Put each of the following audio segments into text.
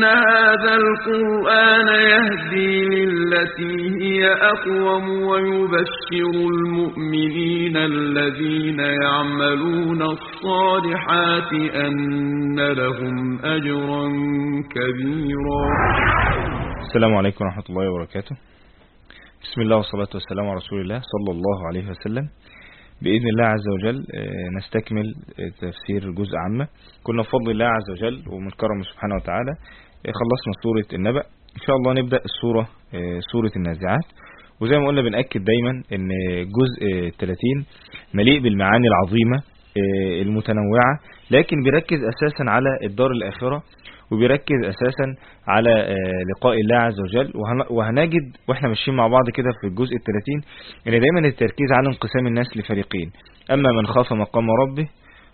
إن هذا القرآن يهدي للتي هي أقوم ويبشر المؤمنين الذين يعملون الصالحات أن لهم أجرا كبيرا. السلام عليكم ورحمة الله وبركاته. بسم الله والصلاة والسلام على رسول الله صلى الله عليه وسلم. بإذن الله عز وجل نستكمل تفسير جزء عامة. كنا بفضل الله عز وجل ومن كرمه سبحانه وتعالى خلصنا سورة النبأ. إن شاء الله نبدأ سورة النازعات. وزي ما قلنا بنأكد دايما ان جزء 30 مليء بالمعاني العظيمة المتنوعة، لكن بيركز أساسا على الدار الآخرة وبيركز أساسا على لقاء الله عز وجل. وهنجد واحنا ماشيين مع بعض كده في الجزء 30 ان دايما التركيز على انقسام الناس لفريقين: اما من خاف مقام ربه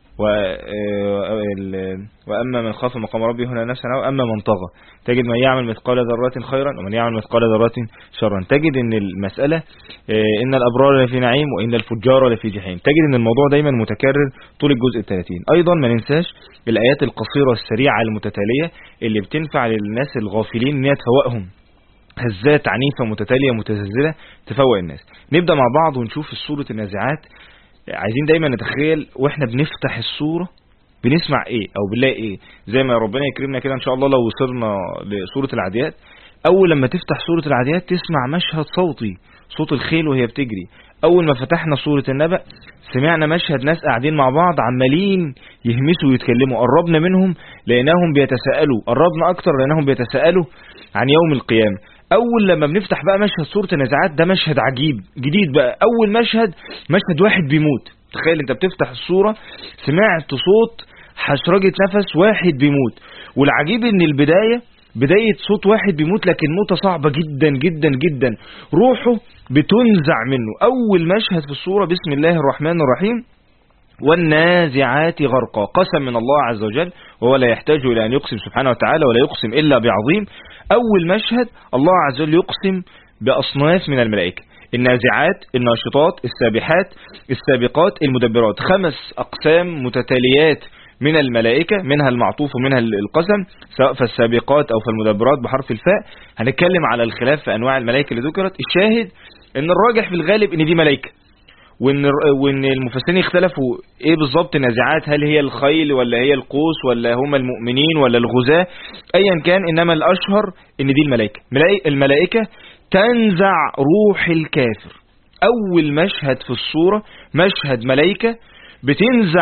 وأما من خاف مقام ربه هنا نفسا، وأما من طغى. تجد من يعمل مثقال ذرة خيرا ومن يعمل مثقال ذرة شرا. تجد ان المسألة ان الأبرار لفي نعيم وإن الفجار لفي جحيم. تجد ان الموضوع دايما متكرر طول الجزء 30. ايضا ما ننساش الآيات القصيرة السريعة المتتالية اللي بتنفع للناس الغافلين ان هي تفوقهم هزات عنيفة متتالية متزلزلة تفوق الناس. نبدأ مع بعض ونشوف سورة النازعات. عايزين دايما نتخيل واحنا بنفتح السورة بنسمع ايه او بنلاقي ايه، زي ما ربنا يكرمنا كده ان شاء الله لو وصلنا لسورة العاديات. اول لما تفتح سورة العاديات تسمع مشهد صوتي، صوت الخيل وهي بتجري. اول ما فتحنا سورة النبأ سمعنا مشهد ناس قاعدين مع بعض عمالين يهمسوا ويتكلموا. قربنا منهم لانهم بيتساءلوا، قربنا اكتر لانهم بيتساءلوا عن يوم القيامة. اول لما بنفتح بقى مشهد سورة النازعات ده مشهد عجيب جديد بقى. اول مشهد واحد بيموت. تخيل انت بتفتح السورة سمعت صوت حشرجة نفس واحد بيموت. والعجيب ان بداية صوت واحد بيموت، لكن موتة صعبة جدا جدا جدا، روحه بتنزع منه. اول مشهد في السورة بسم الله الرحمن الرحيم: والنازعات غرقا. قسم من الله عز وجل وهو لا يحتاج إلى أن يقسم سبحانه وتعالى ولا يقسم إلا بعظيم. أول مشهد الله عز وجل يقسم بأصناف من الملائكة: النازعات، الناشطات، السابحات، السابقات، المدبرات. 5 أقسام متتاليات من الملائكة، منها المعطوف ومنها القسم، سواء في السابقات أو في المدبرات بحرف الفاء. هنتكلم على الخلاف في أنواع الملائكة اللي ذكرت. الشاهد أن الراجح في الغالب أن دي ملائكة، وان المفسرين اختلفوا ايه بالظبط النازعات، هل هي الخيل ولا هي القوس ولا هم المؤمنين ولا الغزاة، ايا كان. انما الاشهر ان دي الملائكة تنزع روح الكافر. اول مشهد في الصورة مشهد ملائكة بتنزع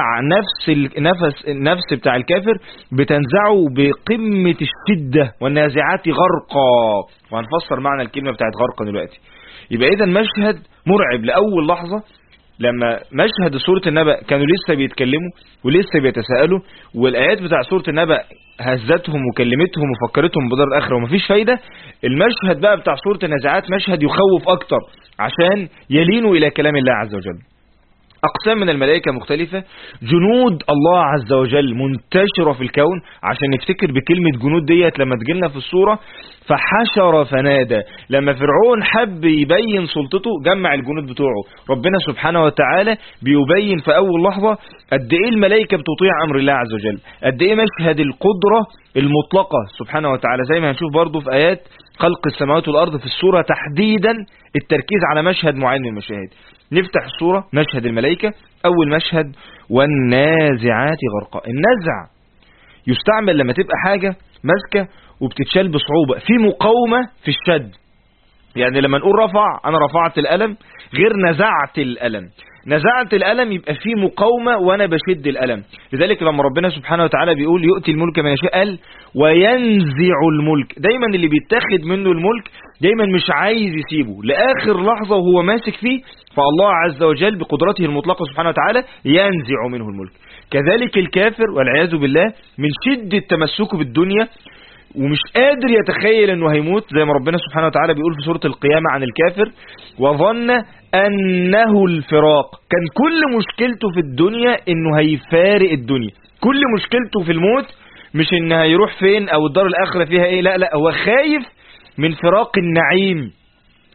النفس بتاع الكافر، بتنزعه بقمة الشدة. والنازعات غرقا، وهنفسر معنى الكلمة بتاعت غرقا دلوقتي. يبقى اذا مشهد مرعب لأول لحظة. لما مشهد سورة النبأ كانوا لسه بيتكلموا ولسه بيتساءلوا، والآيات بتاع سورة النبأ هزتهم وكلمتهم وفكرتهم بدار الآخرة ومفيش فايدة. المشهد بقى بتاع سورة النازعات مشهد يخوف أكتر عشان يلينوا إلى كلام الله عز وجل. أقسام من الملائكة مختلفة، جنود الله عز وجل منتشرة في الكون. عشان نفتكر بكلمة جنود ديت لما تجيلنا في الصورة: فحشر فنادى. لما فرعون حب يبين سلطته جمع الجنود بتوعه. ربنا سبحانه وتعالى بيبين في أول لحظة قد إيه الملائكة بتطيع أمر الله عز وجل، قد إيه مشهد القدرة المطلقة سبحانه وتعالى. زي ما هنشوف برضو في آيات خلق السماوات والأرض في السورة تحديدا التركيز على مشهد معين من المشاهد. نفتح السورة مشهد الملائكة. أول مشهد: والنازعات غرقا. النزع يستعمل لما تبقى حاجة ماسكة وبتتشال بصعوبة، في مقاومة في الشد. يعني لما نقول رفع، أنا رفعت الألم، غير نزعت الألم. نزعت الألم يبقى في مقاومة وأنا بشد الألم. لذلك لما ربنا سبحانه وتعالى بيقول يؤتي الملك من يشاء، قال وينزع الملك. دايما اللي بيتاخد منه الملك دايما مش عايز يسيبه لآخر لحظة وهو ماسك فيه، فالله عز وجل بقدرته المطلقة سبحانه وتعالى ينزع منه الملك. كذلك الكافر والعياذ بالله من شدة تمسكه بالدنيا ومش قادر يتخيل انه هيموت، زي ما ربنا سبحانه وتعالى بيقول في سورة القيامة عن الكافر: وظن انه الفراق. كان كل مشكلته في الدنيا انه هيفارق الدنيا، كل مشكلته في الموت مش انه هيروح فين او الدار الاخرة فيها ايه، لا هو خايف من فراق النعيم،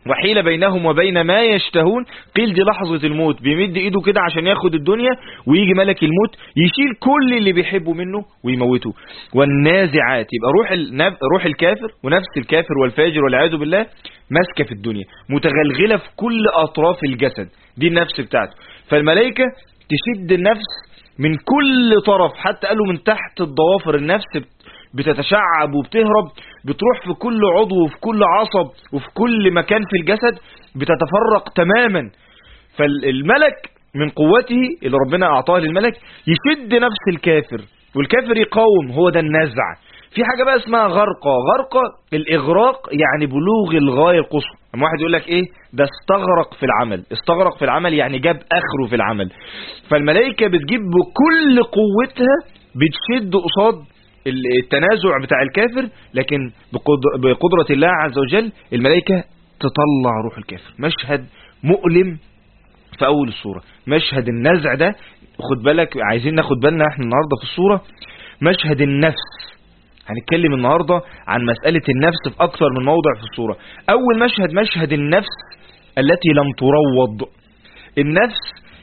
وحيل بينهم وبين ما يشتهون. قيل دي لحظة الموت، بيمد ايده كده عشان ياخد الدنيا، ويجي ملك الموت يشيل كل اللي بيحبه منه ويموته. والنازعات، يبقى روح الكافر ونفس الكافر والفاجر والعياذ بالله ماسكة في الدنيا، متغلغلة في كل أطراف الجسد، دي النفس بتاعته. فالملائكة تشد النفس من كل طرف، حتى قالوا من تحت الضوافر النفس بتتشعب وبتهرب، بتروح في كل عضو وفي كل عصب وفي كل مكان في الجسد، بتتفرق تماما. فالملك من قوته اللي ربنا أعطاه للملك يشد نفس الكافر، والكافر يقاوم، هو ده النزع. في حاجة بقى اسمها غرقة الإغراق، يعني بلوغ الغاية القصوى. اما واحد يقول لك ايه ده استغرق في العمل يعني جاب اخره في العمل. فالملائكة بتجيب بكل قوتها، بتشد قصاد التنازع بتاع الكافر، لكن بقدرة الله عز وجل الملائكة تطلع روح الكافر. مشهد مؤلم في أول الصورة، مشهد النزع ده. خد بالك، عايزين ناخد بالنا احنا النهاردة في الصورة مشهد النفس. هنتكلم النهاردة عن مسألة النفس في أكثر من موضع في الصورة. أول مشهد النفس التي لم تروض، النفس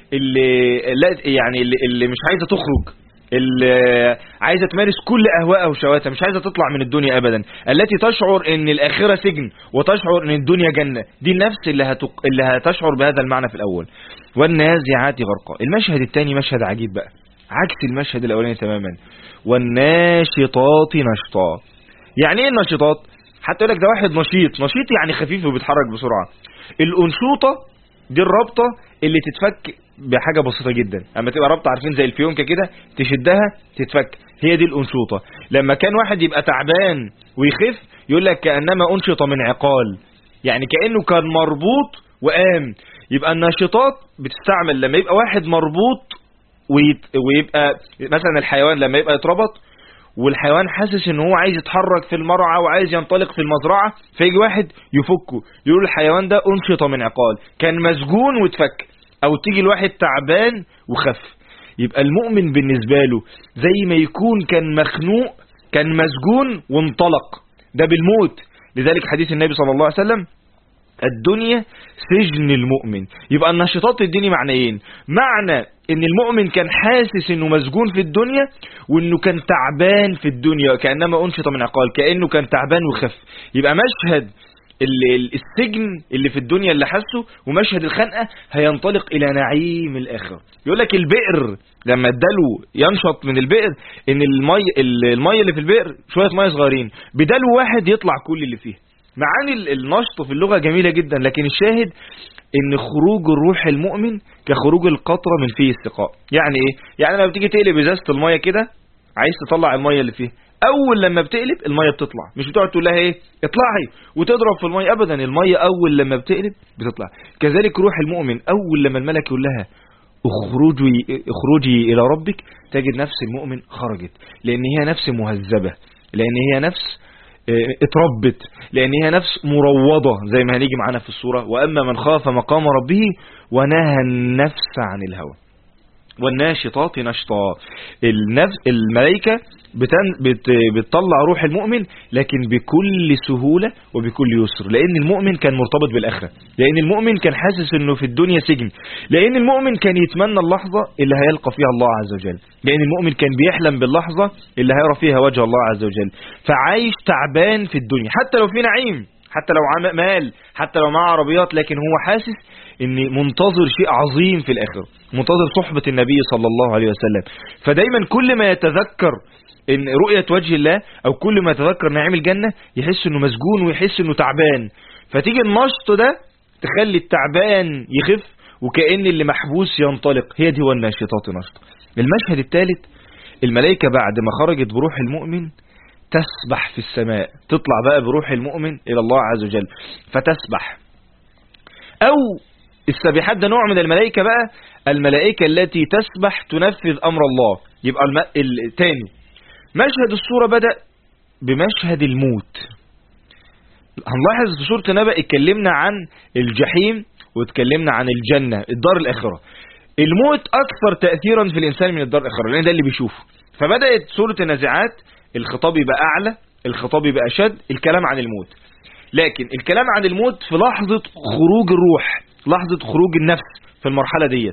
اللي مش عايزة تخرج، اللي عايزة تمارس كل أهواءها وشهواتها، مش عايزة تطلع من الدنيا أبدا، التي تشعر ان الآخرة سجن وتشعر ان الدنيا جنة. دي النفس اللي هتشعر بهذا المعنى في الأول. والنازعات غرقا. المشهد الثاني مشهد عجيب بقى، عكس المشهد الأولاني تماما. والناشطات نشطا. يعني ايه النشطات؟ حتى يقول لك ده واحد نشيط يعني خفيف وبيتحرك بسرعة. الأنشوطة دي الرابطة اللي تتفك بحاجة بسيطة جدا. اما تبقى رابطة عارفين زي الفيونكة كده، تشدها تتفك، هي دي الأنشوطة. لما كان واحد يبقى تعبان ويخف يقول لك كأنما أنشط من عقال، يعني كأنه كان مربوط وقام. يبقى الناشطات بتستعمل لما يبقى واحد مربوط ويبقى مثلا الحيوان لما يبقى يتربط والحيوان حاسس ان هو عايز يتحرك في المرعى وعايز ينطلق في المزرعة، فيجي واحد يفكه يقول الحيوان ده أنشط من عقال، كان مسجون واتفك. او تيجي الواحد تعبان وخف. يبقى المؤمن بالنسبة له زي ما يكون كان مخنوق، كان مسجون وانطلق، ده بالموت. لذلك حديث النبي صلى الله عليه وسلم الدنيا سجن المؤمن. يبقى النشاطات الديني معنيين، معنى ان المؤمن كان حاسس انه مسجون في الدنيا، وانه كان تعبان في الدنيا كأنما أنشط من عقال، كأنه كان تعبان وخف. يبقى مشهد السجن اللي في الدنيا اللي حسه، ومشهد الخنقة هينطلق الى نعيم الاخره. يقول لك البئر لما اداله ينشط من البئر، ان المية اللي في البئر شوية مية صغيرين، بدلو واحد يطلع كل اللي فيه. معاني النشط في اللغة جميلة جدا، لكن الشاهد ان خروج الروح المؤمن كخروج القطرة من فيه السقاء. يعني ايه؟ يعني لما بتيجي تقلب ازازة المية كده عايز تطلع المية اللي فيه، اول لما بتقلب المية بتطلع، مش بتقعد تقول لها ايه اطلعي وتضرب في المية ابدا. المية اول لما بتقلب بتطلع. كذلك روح المؤمن اول لما الملك يقول لها اخرجي الى ربك، تجد نفس المؤمن خرجت، لان هي نفس مهذبة، لان هي نفس اتربت، لان هي نفس مروضة زي ما هنيجي معانا في الصورة. واما من خاف مقام ربه ونهى النفس عن الهوى. والناشطات نشطا. الملائكة بتطلع روح المؤمن، لكن بكل سهولة وبكل يسر، لان المؤمن كان مرتبط بالاخرة، لان المؤمن كان حاسس انه في الدنيا سجن، لان المؤمن كان يتمنى اللحظة اللي هيلقى فيها الله عز وجل، لان المؤمن كان بيحلم باللحظة اللي هيرى فيها وجه الله عز وجل. فعايش تعبان في الدنيا، حتى لو في نعيم، حتى لو مال، حتى لو معه عربيات، لكن هو حاسس ان منتظر شيء عظيم في الاخره، منتظر صحبة النبي صلى الله عليه وسلم. فدايما كل ما يتذكر ان رؤية وجه الله، او كل ما يتذكر نعيم الجنة، يحس انه مسجون ويحس انه تعبان. فتيجي النشط ده تخلي التعبان يخف، وكأن اللي محبوس ينطلق. هي دي هو الناشطات نشط. المشهد الثالث، الملائكة بعد ما خرجت بروح المؤمن تسبح في السماء، تطلع بقى بروح المؤمن إلى الله عز وجل فتسبح. أو السبيحات ده نوع من الملائكة بقى، الملائكة التي تسبح تنفذ أمر الله. يبقى الثاني مشهد الصورة بدأ بمشهد الموت. هنلاحظ في سورة النبأ اتكلمنا عن الجحيم واتكلمنا عن الجنة، الدار الآخرة. الموت أكثر تأثيرا في الإنسان من الدار الآخرة، لأن ده اللي بيشوفه. فبدأت سورة النازعات الخطاب يبقى أعلى، الخطاب يبقى أشد، الكلام عن الموت. لكن الكلام عن الموت في لحظة خروج الروح، لحظة خروج النفس في المرحلة ديت.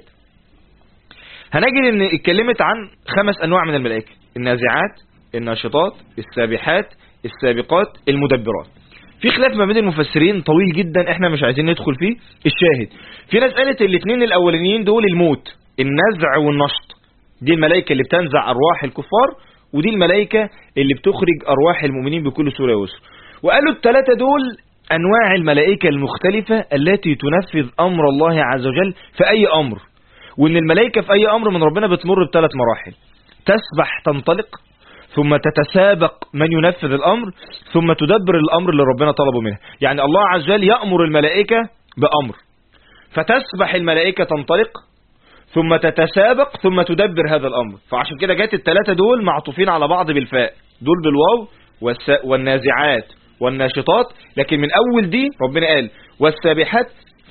هنجد ان اتكلمت عن 5 انواع من الملائكة: النازعات، الناشطات، السابحات، السابقات، المدبرات. في خلاف ما بين المفسرين طويل جدا احنا مش عايزين ندخل فيه. الشاهد في ناس قالت الاثنين الاولانيين دول الموت، النزع والنشط، دي الملائكة اللي بتنزع ارواح الكفار، ودي الملائكة اللي بتخرج ارواح المؤمنين بكل سورة ويسر. وقالوا الثلاثة دول انواع الملائكة المختلفة التي تنفذ امر الله عز وجل في اي امر، وان الملائكة في اي امر من ربنا بتمر ب3 مراحل: تسبح تنطلق، ثم تتسابق من ينفذ الامر، ثم تدبر الامر اللي ربنا طلبه منها. يعني الله عز وجل يأمر الملائكة بامر، فتسبح الملائكة تنطلق، ثم تتسابق، ثم تدبر هذا الامر. فعشان كده جات ال3 دول معطوفين على بعض بالفاء، دول بالواو، والنازعات والناشطات. لكن من اول دي ربنا قال والسابحات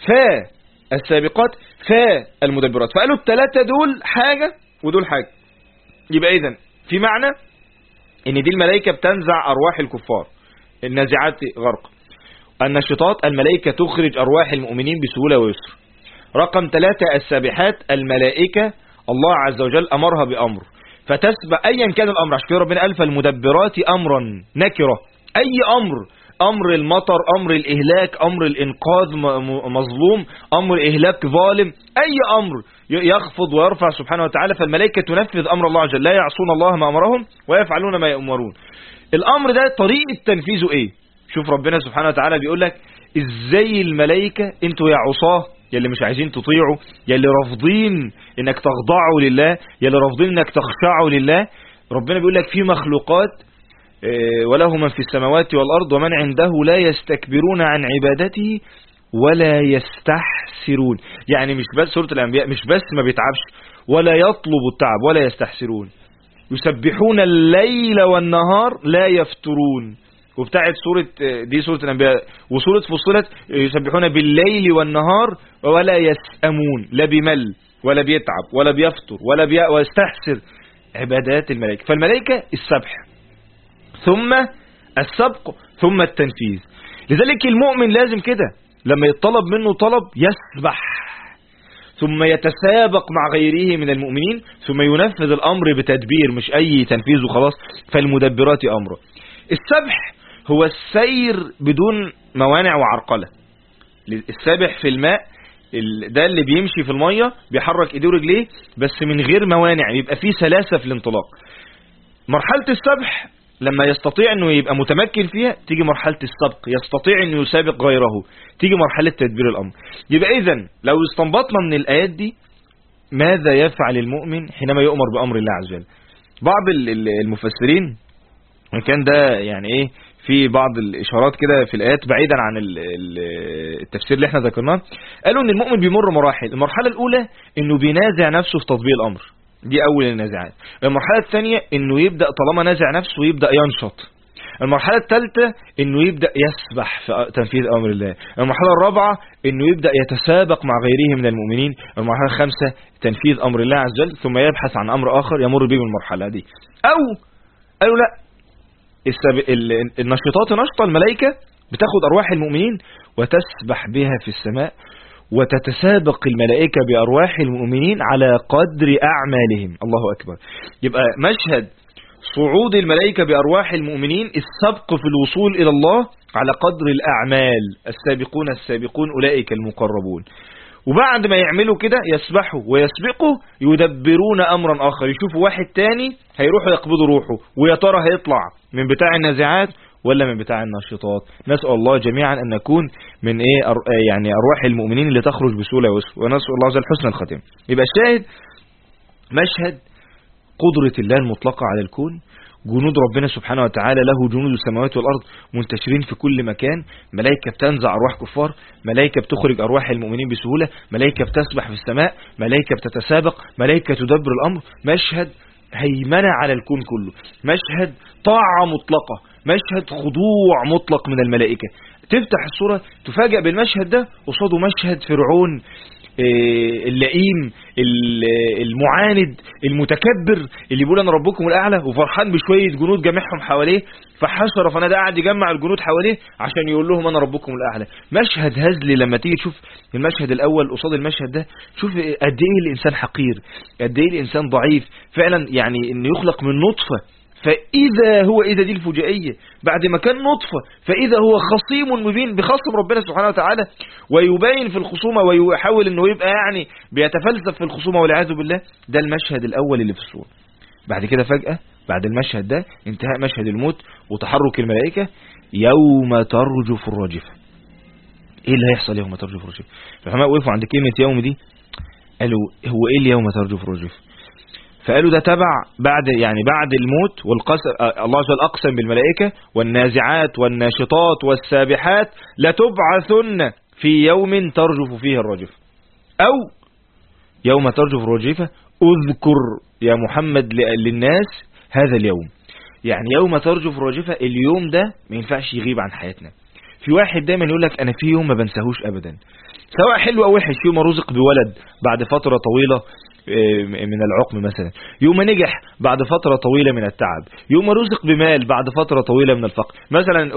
السابقات المدبرات. فقالوا ال3 دول حاجة ودول حاجة. يبقى اذا في معنى ان دي الملائكة بتنزع ارواح الكفار، النازعات غرق، الناشطات الملائكة تخرج ارواح المؤمنين بسهولة ويسر. رقم 3 السابحات الملائكة الله عز وجل امرها بامر فتسبح ايا كان الامر. عشان كده ربنا قال فالمدبرات امرا نكرة، اي امر المطر، امر الاهلاك، امر الانقاذ مظلوم، امر اهلاك ظالم، اي امر يخفض ويرفع سبحانه وتعالى، فالملائكة تنفذ امر الله عز وجل، لا يعصون الله ما امرهم ويفعلون ما يؤمرون. الامر ده طريقة تنفيذه ايه؟ شوف ربنا سبحانه وتعالى بيقول لك ازاي الملائكة انتوا يا عصاه، يا اللي مش عايزين تطيعوا، يا اللي رافضين انك تخضعوا لله، يا اللي رافضين انك تخشعوا لله. ربنا بيقول لك في مخلوقات وله من في السماوات والأرض ومن عنده لا يستكبرون عن عبادته ولا يستحسرون. يعني مش بس سورة الأنبياء، مش بس ما بيتعبش ولا يطلب التعب ولا يستحسرون. يسبحون الليل والنهار لا يفترون. وبتاعت دي سورة الأنبياء. وسورة فصلت يسبحون بالليل والنهار ولا يسأمون، لا بيمل ولا بيتعب ولا بيفتر ولا ويستحسر. عبادات الملائكة. فالملائكة السبح ثم السبق ثم التنفيذ. لذلك المؤمن لازم كده لما يطلب منه طلب يسبح، ثم يتسابق مع غيره من المؤمنين، ثم ينفذ الأمر بتدبير مش أي تنفيذ وخلاص. فالمدبرات أمره. السبح هو السير بدون موانع وعرقلة. السابح في الماء ده اللي بيمشي في المية بيحرك ايديه ورجليه بس من غير موانع، يبقى فيه سلاسة في الانطلاق. مرحلة السبح لما يستطيع انه يبقى متمكن فيها تيجي مرحلة السبق، يستطيع انه يسابق غيره، تيجي مرحلة تدبير الامر. يبقى اذن لو استنبطنا من الايات دي ماذا يفعل المؤمن حينما يؤمر بامر الله عز وجل. بعض المفسرين وكان ده يعني ايه في بعض الاشارات كده في الايات بعيدا عن التفسير اللي احنا ذكرناه، قالوا ان المؤمن بيمر مراحل. المرحلة الاولى انه بينازع نفسه في تطبيق الامر، دي اول النازعات. المرحلة الثانية انه يبدأ طالما نازع نفسه ويبدأ ينشط. المرحلة الثالثة انه يبدأ يسبح في تنفيذ امر الله. المرحلة الرابعة انه يبدأ يتسابق مع غيره من المؤمنين. المرحلة الخامسة تنفيذ امر الله عز وجل، ثم يبحث عن امر اخر يمر به من المرحلة دي. او قالوا لا، النشطات نشطة الملائكة بتاخد ارواح المؤمنين وتسبح بها في السماء، وتتسابق الملائكة بأرواح المؤمنين على قدر أعمالهم. الله أكبر. يبقى مشهد صعود الملائكة بأرواح المؤمنين السبق في الوصول إلى الله على قدر الأعمال. السابقون السابقون أولئك المقربون. وبعد ما يعملوا كده يسبحوا ويسبقوا يدبرون أمرا آخر. يشوفوا واحد تاني هيروحوا يقبضوا روحه، ويا ترى هيطلع من بتاع النازعات ولا من بتاع الناشطات. نسأل الله جميعا أن نكون من يعني أرواح المؤمنين اللي تخرج بسهولة ويسر، ونسأل الله عز وجل حسن الختام. يبقى الشاهد مشهد قدرة الله المطلقة على الكون. جنود ربنا سبحانه وتعالى له جنود السماوات والأرض منتشرين في كل مكان. ملائكة بتنزع أرواح كفار، ملائكة بتخرج أرواح المؤمنين بسهولة، ملائكة بتسبح في السماء، ملائكة تتسابق، ملائكة تدبر الأمر. مشهد هيمنة على الكون كله، مشهد طاعة مطلقة، مشهد خضوع مطلق من الملائكة. تفتح الصورة تفاجأ بالمشهد ده قصاده مشهد فرعون اللئيم المعاند المتكبر اللي بيقول انا ربكم الاعلى وفرحان بشويه جنود جمعهم حواليه، فحشر فنادى، قاعد يجمع الجنود حواليه عشان يقول لهم انا ربكم الاعلى. مشهد هزلي لما تيجي تشوف المشهد الاول قصاد المشهد ده، شوف قد ايه الانسان حقير، قد ايه الانسان ضعيف فعلا. يعني انه يخلق من نطفه فإذا هو دي الفجائية، بعد ما كان نطفة فإذا هو خصيم مبين، بخصم ربنا سبحانه وتعالى ويبين في الخصومة ويحاول أنه يبقى يعني بيتفلسف في الخصومة والعياذ بالله. ده المشهد الأول اللي في السورة. بعد كده فجأة بعد المشهد ده انتهاء مشهد الموت وتحرك الملائكة، يوم ترجف الراجفة. ايه اللي هيحصل يوم ترجف الراجفة؟ العلماء وقفوا عند كلمة يوم دي، قالوا هو ايه اليوم ترجف الراجفة؟ فقالوا ده تبع بعد الموت والقسم. الله عز وجل أقسم بالملائكة والنازعات والناشطات والسابحات لتبعثن في يوم ترجف فيه الراجفة، أو يوم ترجف الراجفة اذكر يا محمد للناس هذا اليوم. يعني يوم ترجف الراجفة اليوم ده ما ينفعش يغيب عن حياتنا. في واحد دايما يقول لك أنا في يوم ما بنساهوش أبدا، سواء حلو أو وحش. يوم رزق بولد بعد فترة طويلة من العقم مثلا، يوم نجح بعد فترة طويلة من التعب، يوم رزق بمال بعد فترة طويلة من الفقر. مثلا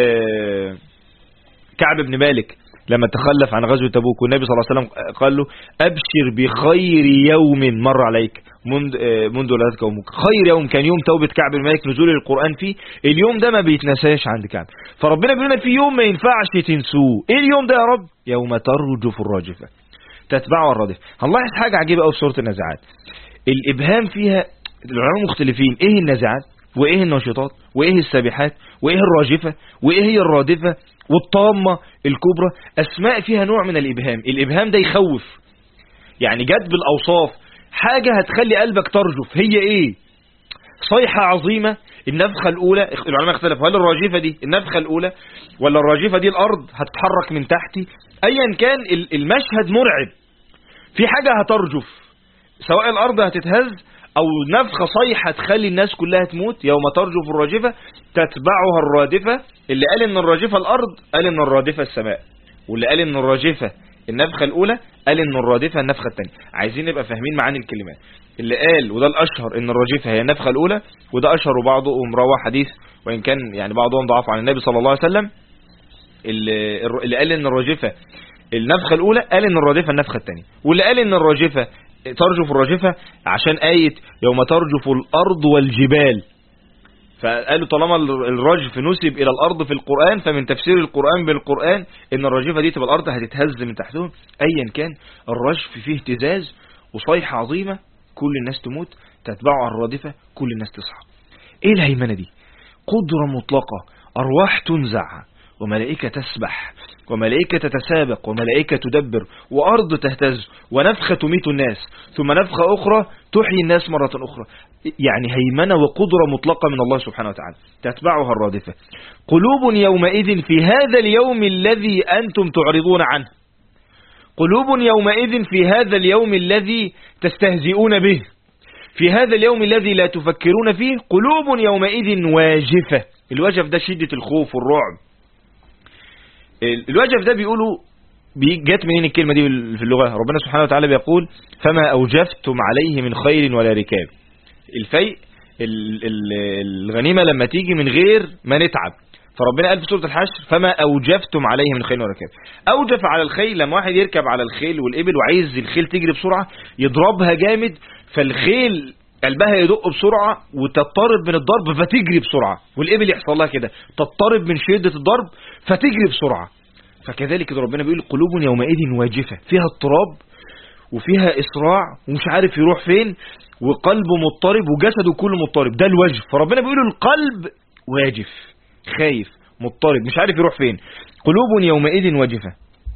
كعب بن مالك لما تخلف عن غزوة تبوك والنبي صلى الله عليه وسلم قال له أبشر بخير يوم مر عليك منذ ولادتك أمك. خير يوم كان يوم توبة كعب بن مالك، نزول القرآن فيه. اليوم ده ما بيتنساش عند كعب، فربنا بيقول لنا في يوم ما ينفعش تنسوه. ايه اليوم ده يا رب؟ يوم ترجف الراجفة تتبعها الرادفة. هنلاحظ حاجة عجيبة قوي في سورة النازعات، الإبهام فيها العلماء مختلفين. ايه النازعات وايه الناشطات وايه السابحات وايه الراجفة وايه هي الرادفة والطامة الكبرى؟ أسماء فيها نوع من الإبهام. الإبهام ده يخوف، يعني جد بالأوصاف، حاجة هتخلي قلبك ترجف. هي ايه؟ صيحة عظيمة، النفخة الأولى. العلماء اختلفوا هل الراجفة دي النفخة الأولى ولا الراجفة دي الأرض هتتحرك من تحتي. أيا كان المشهد مرعب، في حاجة هترجف، سواء الأرض هتتهز أو نفخة صيحة تخلي الناس كلها تموت. يوم ترجف الراجفة تتبعها الرادفة. اللي قال إن الراجفة الأرض قال إن الرادفة السماء، واللي قال إن الراجفة النفخة الأولى قال إن الرادفة النفخة الثانية. عايزين نبقى فاهمين معاني الكلمات. اللي قال وده الأشهر إن الراجفة هي النفخة الأولى، وده أشهر وبعضهم روى حديث وإن كان يعني بعضهم ضعف عن النبي صلى الله عليه وسلم. اللي قال إن الراجفة النفخة الأولى قال إن الرادفة النفخة الثانية، واللي قال إن الراجفة ترجف الراجفة عشان آية يوم ترجف الأرض والجبال، فقالوا طالما الرجف نسب إلى الأرض في القرآن فمن تفسير القرآن بالقرآن إن الراجفة دي تبقى الأرض هتتهز من تحتهم. أيا كان الرجف فيه اهتزاز وصيحة عظيمة، كل الناس تموت، تتبعها الرادفة، كل الناس تصحى. ايه الهيمنة دي؟ قدرة مطلقة، أرواح تنزع وملائكة تسبح وملائكة تتسابق وملائكة تدبر وأرض تهتز ونفخة تميت الناس ثم نفخة أخرى تحيي الناس مرة أخرى. يعني هيمنة وقدرة مطلقة من الله سبحانه وتعالى، تتبعها الرادفة. قلوب يومئذ في هذا اليوم الذي أنتم تعرضون عنه، قلوب يومئذ في هذا اليوم الذي تستهزئون به، في هذا اليوم الذي لا تفكرون فيه، قلوب يومئذ واجفة. الوجف ده شدة الخوف والرعب. الوجف ده بيقولوا جت منين الكلمة دي في اللغة؟ ربنا سبحانه وتعالى بيقول فما أوجفتم عليه من خيل ولا ركاب. الفيء الغنيمة لما تيجي من غير ما نتعب، فربنا قال في سورة الحشر فما أوجفتم عليه من خيل وركاب. أوجف على الخيل لما واحد يركب على الخيل والإبل وعايز الخيل تجري بسرعة يضربها جامد، فالخيل قلبها يدق بسرعة وتضطرب من الضرب فتجري بسرعة، والإبل يحصل لها كده تضطرب من شدة الضرب فتجري بسرعة. فكذلك ربنا بيقول قلوب يومئذ واجفة، فيها اضطراب وفيها إسراع ومش عارف يروح فين وقلبه مضطرب وجسده كله مضطرب، ده الوجف. فربنا بيقول القلب واجف، خايف مضطرب مش عارف يروح فين. قلوب يومئذ واجفة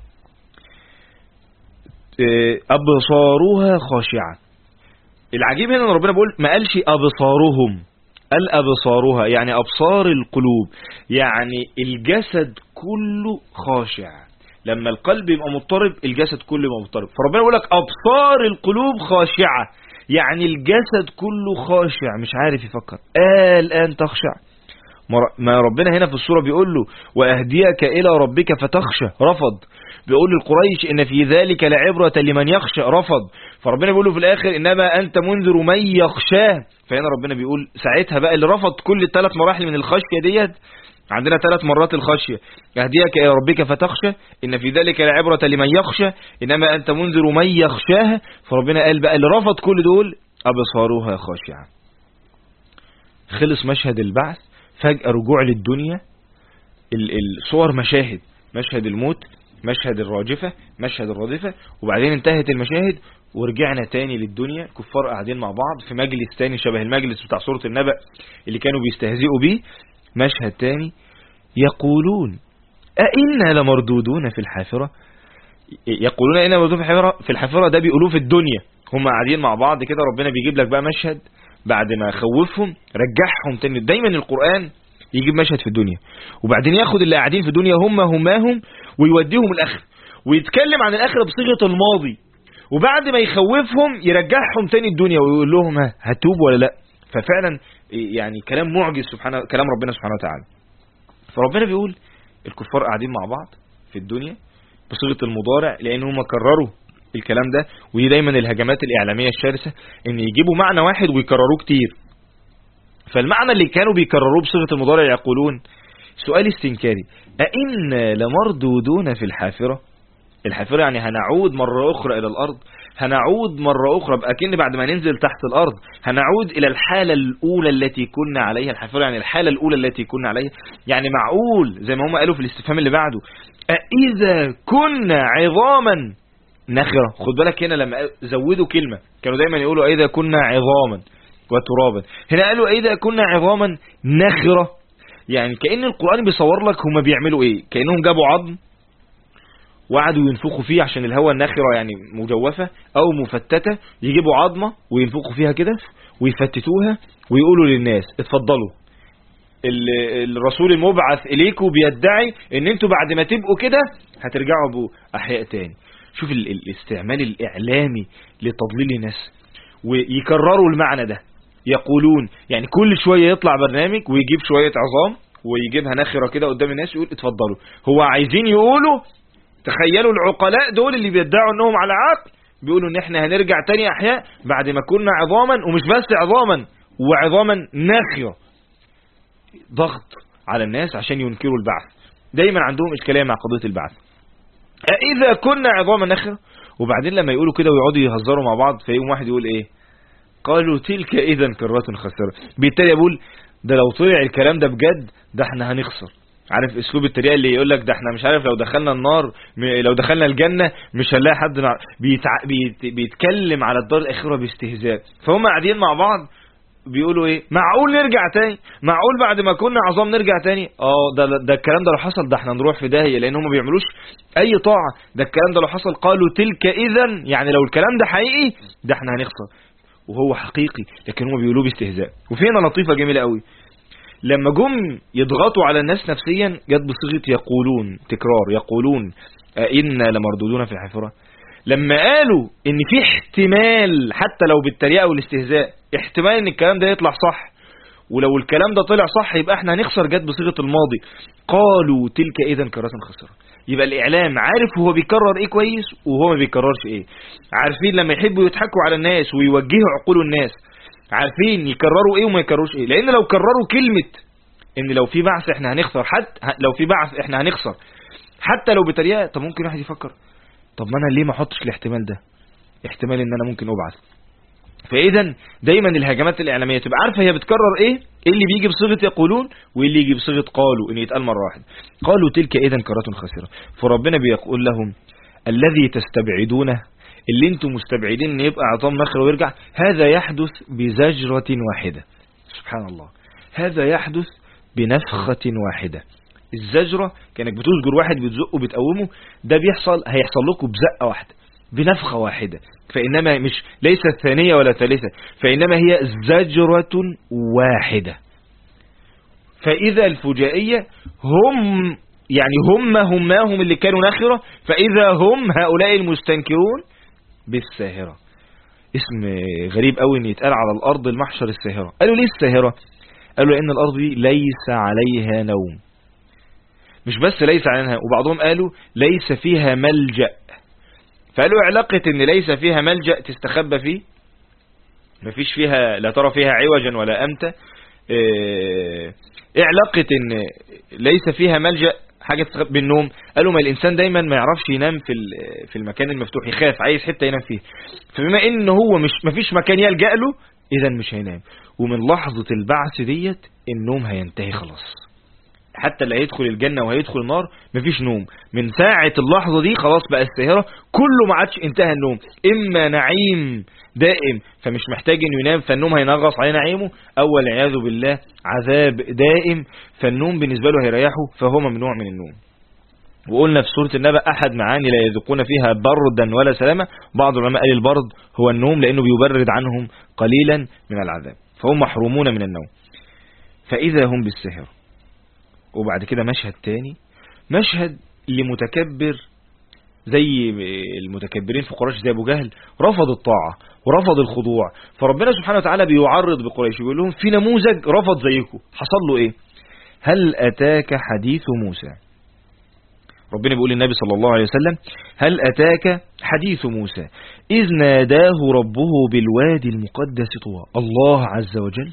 أبصارها خاشعة. العجيب هنا ان ربنا بيقول ما قالش أبصارهم، قال أبصارها، يعني أبصار القلوب، يعني الجسد كله خاشع. لما القلب يبقى مضطرب الجسد كله يبقى مضطرب، فربنا بيقول لك أبصار القلوب خاشعة، يعني الجسد كله خاشع مش عارف يفكر. الآن تخشع. ما ربنا هنا في السورة بيقول له وأهديك إلى ربك فتخشى، رفض. بيقول للقريش إن في ذلك لعبرة لمن يخشى، رفض. فربنا بيقول له في الآخر إنما أنت منذر من يخشاه. فهنا ربنا بيقول ساعتها بقى اللي رفض كل الثلاث مراحل من الخشية ديت، عندنا 3 مرات الخشية: يهديك إلى ربك فتخشى، إن في ذلك لعبرة لمن يخشى، إنما أنت منذر من يخشاها. فربنا قال بقى اللي رفض كل دول أبصاروها خاشعة. خلص مشهد البعث، فجأة رجوع للدنيا، الصور مشاهد، مشهد الموت، مشهد الراجفة، مشهد الرادفة، وبعدين انتهت المشاهد ورجعنا تاني للدنيا. كفار قاعدين مع بعض في مجلس تاني شبه المجلس بتاع سورة النبأ اللي كانوا بيستهزئوا بيه. مشهد تاني، يقولون أئنا لمردودون في الحافرة. يقولون أئنا لمردودون في الحافرة، ده بيقولوه في الدنيا، هم قاعدين مع بعض كده. ربنا بيجيب لك بقى مشهد بعد ما خوفهم رجعهم تاني. دايما القرآن يجيب مشهد في الدنيا وبعدين ياخد اللي قاعدين في الدنيا هماهم ويوديهم الآخرة، ويتكلم عن الآخرة بصيغة الماضي، وبعد ما يخوفهم يرجعهم تاني الدنيا ويقول لهم هتوب ولا لا. ففعلا يعني كلام معجز، سبحانه كلام ربنا سبحانه وتعالى. فربنا بيقول الكفار قاعدين مع بعض في الدنيا بصيغة المضارع لأن هم كرروا الكلام ده. ودي دايما الهجمات الإعلامية الشرسة، ان يجيبوا معنى واحد ويكرروه كتير. فالمعنى اللي كانوا بيكرروه بصيغة المضارع يقولون سؤال استنكاري: أئنا لمردودون في الحافرة. الحافرة يعني هنعود مرة أخرى إلى الأرض، هنعود مرة أخرى أكن بعد ما ننزل تحت الأرض هنعود إلى الحالة الأولى التي كنا عليها. الحافرة يعني الحالة الأولى التي كنا عليها، يعني معقول زي ما هم قالوا في الاستفهام اللي بعده أإذا كنا عظاما نخرة. خد بالك هنا لما زودوا كلمة، كانوا دايما يقولوا أإذا كنا عظاما وترابا، هنا قالوا أإذا كنا عظاما نخرة. يعني كأن القرآن بيصور لك هم بيعملوا إيه، كأنهم جابوا عظم وقعدوا ينفخوا فيه عشان الهواء الناخرة يعني مجوفة أو مفتتة، يجيبوا عظمة وينفخوا فيها كده ويفتتوها ويقولوا للناس اتفضلوا الرسول المبعث إليكم بيدعي ان انتوا بعد ما تبقوا كده هترجعوا بأحياء تاني. شوف الاستعمال الإعلامي لتضليل الناس، ويكرروا المعنى ده. يقولون يعني كل شوية يطلع برنامج ويجيب شوية عظام ويجيبها ناخرة كده قدام الناس ويقول اتفضلوا. هو عايزين يقولوا، تخيلوا العقلاء دول اللي بيدعوا انهم على عقل بيقولوا ان احنا هنرجع تاني احياء بعد ما كنا عظاما، ومش بس عظاما وعظاما ناخرة. ضغط على الناس عشان ينكروا البعث. دايما عندهم اشكالية مع قضية البعث. اذا كنا عظاما ناخرة، وبعدين لما يقولوا كده ويقعدوا يهزروا مع بعض فيقوم واحد يقول ايه، قالوا تلك اذا كرة خاسرة. بالتالي يقول ده لو طلع الكلام ده بجد ده احنا هنخسر. عارف اسلوب التريقه اللي يقول لك ده احنا مش عارف لو دخلنا النار لو دخلنا الجنه مش هنلاقي حد بيتكلم على الدار الاخره باستهزاء. فهم قاعدين مع بعض بيقولوا ايه، معقول نرجع تاني، معقول بعد ما كنا عظام نرجع تاني. ده الكلام ده لو حصل ده احنا نروح في داهيه، لان هم ما بيعملوش اي طاعه. ده الكلام ده لو حصل قالوا تلك اذا، يعني لو الكلام ده حقيقي ده احنا هنخسر، وهو حقيقي لكن هم بيقولوه باستهزاء. وفينا لطيفه جميله قوي، لما جم يضغطوا على الناس نفسيا جت بصيغه يقولون، تكرار، يقولون إنا لمردودون في الحافرة. لما قالوا ان في احتمال حتى لو بالتريقه والاستهزاء احتمال ان الكلام ده يطلع صح، ولو الكلام ده طلع صح يبقى احنا هنخسر، جت بصيغه الماضي. قالوا تلك اذا كرة خسرة. يبقى الاعلام عارف هو بيكرر ايه كويس وهو ما بيكررش ايه. عارفين لما يحبوا يضحكوا على الناس ويوجهوا عقول الناس، عارفين يكرروا ايه وما يكرروش ايه. لان لو كرروا كلمة ان لو في بعث احنا هنخسر، حتى لو في بعث احنا هنخسر حتى لو بطريقه، طب ممكن واحد يفكر طب ما انا ليه ما احطش الاحتمال ده، احتمال ان انا ممكن ابعث. فاذا دايما الهجمات الاعلاميه تبقى عارفه هي بتكرر ايه اللي بيجي بصيغه يقولون وايه اللي يجي بصيغه قالوا، ان يتقال مره واحده. قالوا تلك اذا كرة خاسرة. فربنا بيقول لهم الذي تستبعدونه، اللي انتم مستبعدين ان يبقى عظام نخرة ويرجع، هذا يحدث بزجرة واحدة. سبحان الله، هذا يحدث بنفخة واحدة. الزجرة كانك بتزجر واحد بتزقه بتقومه، ده هيحصل لكم بزقة واحدة بنفخة واحدة. فإنما مش ليست ثانية ولا ثالثة، فإنما هي زجرة واحدة. فإذا الفجائية هم اللي كانوا ناخرة، فإذا هم هؤلاء المستنكرون بالساهرة. اسم غريب قوي ان يتقال على الأرض المحشر الساهرة. قالوا ليه الساهرة؟ قالوا لأن الأرض دي ليس عليها نوم. مش بس ليس عنها، وبعضهم قالوا ليس فيها ملجأ. فقالوا علاقة ان ليس فيها ملجأ تستخبى فيه، مفيش فيها لا ترى فيها عوجا ولا أمتا، ايه علاقة ان ليس فيها ملجأ حاجة تستخبى بالنوم؟ قالوا ما الانسان دايما ما يعرفش ينام في المكان المفتوح، يخاف عايز حتة ينام فيه، فبما ان هو مفيش مكان يلجأ له اذا مش هينام. ومن لحظة البعث ديت النوم هينتهي خلاص، حتى اللي هيدخل الجنة وهيدخل النار مفيش نوم. من ساعة اللحظة دي خلاص بقى الساهرة كله ما عادش، انتهى النوم. اما نعيم دائم فمش محتاج انه ينام فالنوم هينغص عليه نعيمه، او والعياذ بالله عذاب دائم فالنوم بالنسبة له هيريحه فهو ممنوع من النوم. وقلنا في سورة النبأ أحد معاني لا يذوقون فيها بردا ولا سلاما. بعض العلماء قال البرد هو النوم لأنه بيبرد عنهم قليلا من العذاب، فهم محرومون من النوم. فإذا هم بالسهر. وبعد كده مشهد تاني، مشهد لمتكبر زي المتكبرين في قريش زي أبو جهل، رفض الطاعة ورفض الخضوع. فربنا سبحانه وتعالى بيعرض بقريش بيقول لهم في نموذج رفض زيكم، حصل له ايه؟ هل أتاك حديث موسى؟ ربنا بيقول للنبي صلى الله عليه وسلم هل أتاك حديث موسى إذ ناداه ربه بالوادي المقدس طوى. الله عز وجل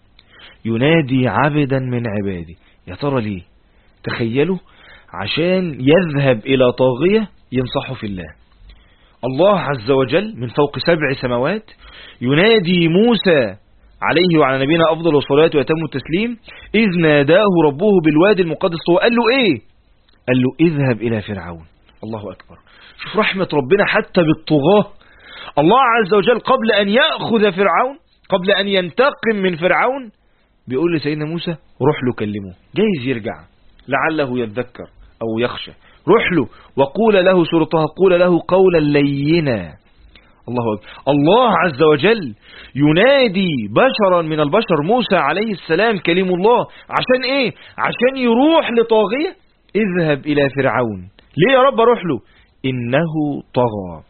ينادي عبدا من عباده، يا ترى ليه؟ تخيلوا، عشان يذهب إلى طاغية ينصحه في الله. الله عز وجل من فوق 7 سماوات ينادي موسى عليه وعلى نبينا أفضل الصلاة وأتم التسليم إذ ناداه ربه بالوادي المقدس طوى. قال له إيه؟ قال له اذهب إلى فرعون. الله أكبر، شوف رحمة ربنا حتى بالطغاة. الله عز وجل قبل أن يأخذ فرعون، قبل أن ينتقم من فرعون، بيقول لسيدنا موسى روح له كلمه، جايز يرجع لعله يتذكر أو يخشى. روح له وقول له سورة طه قول له قولا لينا. الله أكبر. الله عز وجل ينادي بشرا من البشر موسى عليه السلام كلم الله عشان ايه؟ عشان يروح لطاغية. اذهب إلى فرعون. ليه يا رب اروح له؟ إنه طغى.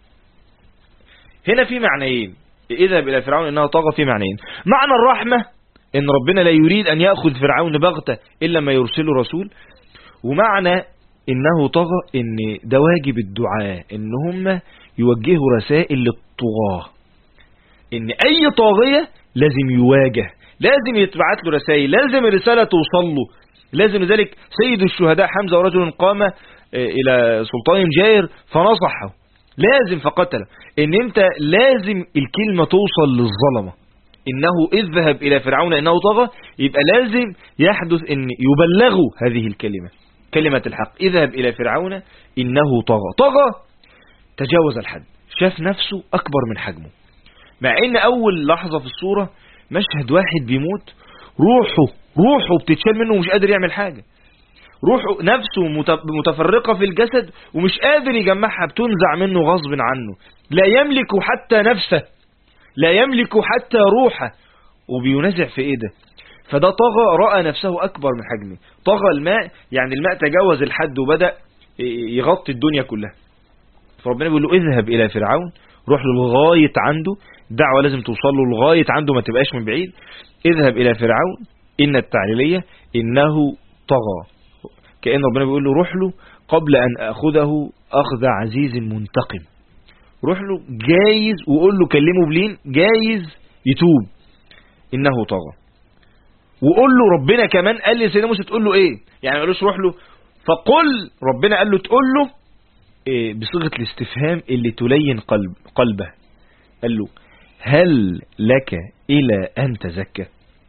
هنا في معنيين، اذهب إلى فرعون إنه طغى في معنيين. معنى الرحمة إن ربنا لا يريد أن يأخذ فرعون بغتة إلا ما يرسله رسول، ومعنى إنه طغى إن ده واجب الدعاء إن هم يوجهوا رسائل للطغاة، إن أي طاغية لازم يواجه، لازم يتبعت له رسائل، لازم الرسالة توصل له. لازم ذلك سيد الشهداء حمزة ورجل قام إلى سلطان جائر فنصحه لازم فقتله. إن أنت لازم الكلمة توصل للظلمة، إنه اذهب إلى فرعون إنه طغى، يبقى لازم يحدث إن يبلغوا هذه الكلمة، كلمة الحق. اذهب إلى فرعون إنه طغى، تجاوز الحد، شاف نفسه أكبر من حجمه. مع إن أول لحظة في الصورة مشهد واحد بيموت، روحه بتتشال منه ومش قادر يعمل حاجة، روحه نفسه متفرقة في الجسد ومش قادر يجمعها، بتنزع منه غصب عنه، لا يملك حتى نفسه، لا يملك حتى روحه، وبينزع في ايه ده؟ فده طغى، رأى نفسه أكبر من حجمه. طغى الماء، يعني الماء تجاوز الحد وبدأ يغطي الدنيا كلها. فربنا بيقول له اذهب إلى فرعون، روح له لغاية عنده، الدعوة لازم توصل له لغاية عنده، ما تبقاش من بعيد. اذهب إلى فرعون، إن التعليلية إنه طغى، كأن ربنا بيقول له روح له قبل أن أخذه أخذ عزيز منتقم. روح له جايز، وقول له كلمه بلين، جايز يتوب، إنه طغى. وقول له ربنا كمان قال لي سيدنا موسى تقول له إيه؟ يعني ما قالوش روح له فقل، ربنا قال له تقول له إيه بصيغة الاستفهام اللي تلين قلبه. قال له هل لك إلى أن تزكى